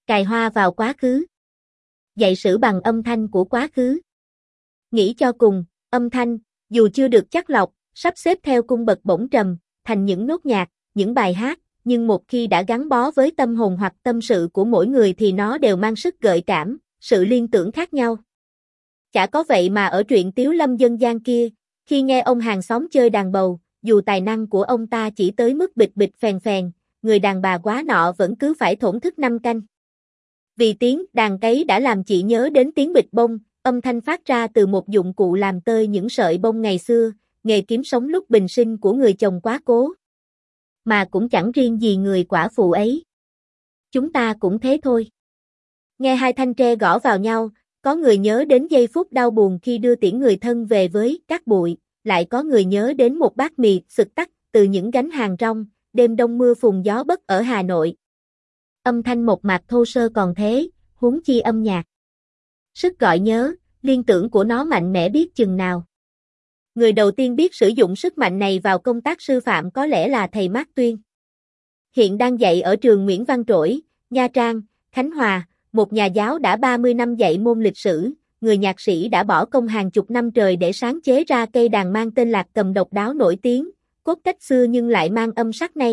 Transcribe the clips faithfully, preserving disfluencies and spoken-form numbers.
Cài hoa vào quá khứ. Dạy sử bằng âm thanh của quá khứ. Nghĩ cho cùng, âm thanh, dù chưa được chắt lọc, sắp xếp theo cung bậc bổng trầm, thành những nốt nhạc, những bài hát, nhưng một khi đã gắn bó với tâm hồn hoặc tâm sự của mỗi người thì nó đều mang sức gợi cảm, sự liên tưởng khác nhau. Chả có vậy mà ở truyện Tiếu Lâm dân gian kia, khi nghe ông hàng xóm chơi đàn bầu, dù tài năng của ông ta chỉ tới mức bịch bịch phèn phèn, người đàn bà quá nọ vẫn cứ phải thổn thức năm canh. Vì tiếng đàn cấy đã làm chị nhớ đến tiếng bịch bông, âm thanh phát ra từ một dụng cụ làm tơi những sợi bông ngày xưa, nghề kiếm sống lúc bình sinh của người chồng quá cố. Mà cũng chẳng riêng gì người quả phụ ấy. Chúng ta cũng thế thôi. Nghe hai thanh tre gõ vào nhau, có người nhớ đến giây phút đau buồn khi đưa tiễn người thân về với cát bụi, lại có người nhớ đến một bát mì sực tắc từ những gánh hàng rong, đêm đông mưa phùn gió bất ở Hà Nội. Âm thanh một mạc thô sơ còn thế, huống chi âm nhạc. Sức gọi nhớ, liên tưởng của nó mạnh mẽ biết chừng nào. Người đầu tiên biết sử dụng sức mạnh này vào công tác sư phạm có lẽ là thầy Mác Tuyên. Hiện đang dạy ở trường Nguyễn Văn Trỗi, Nha Trang, Khánh Hòa, một nhà giáo đã ba mươi năm dạy môn lịch sử, người nhạc sĩ đã bỏ công hàng chục năm trời để sáng chế ra cây đàn mang tên Lạc Cầm độc đáo nổi tiếng, cốt cách xưa nhưng lại mang âm sắc nay.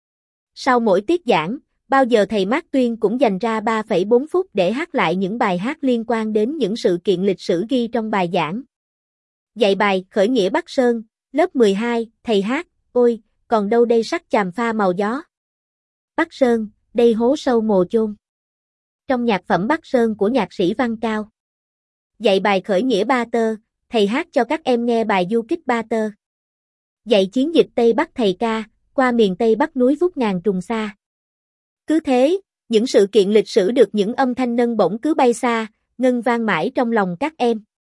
Sau mỗi tiết giảng, bao giờ thầy Mác Tuyên cũng dành ra ba phẩy bốn phút để hát lại những bài hát liên quan đến những sự kiện lịch sử ghi trong bài giảng. Dạy bài Khởi nghĩa Bắc Sơn, lớp mười hai, thầy hát, ôi, còn đâu đây sắc chàm pha màu gió. Bắc Sơn, đây hố sâu mồ chôn. Trong nhạc phẩm Bắc Sơn của nhạc sĩ Văn Cao. Dạy bài Khởi nghĩa Ba Tơ, thầy hát cho các em nghe bài Du Kích Ba Tơ. Dạy chiến dịch Tây Bắc thầy ca, qua miền Tây Bắc núi vút ngàn trùng xa. Cứ thế, những sự kiện lịch sử được những âm thanh nâng bổng cứ bay xa, ngân vang mãi trong lòng các em.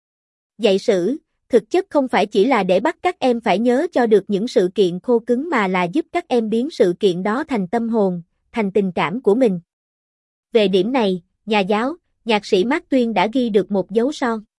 Dạy sử, thực chất không phải chỉ là để bắt các em phải nhớ cho được những sự kiện khô cứng mà là giúp các em biến sự kiện đó thành tâm hồn, thành tình cảm của mình. Về điểm này, nhà giáo, nhạc sĩ Mác Tuyên đã ghi được một dấu son.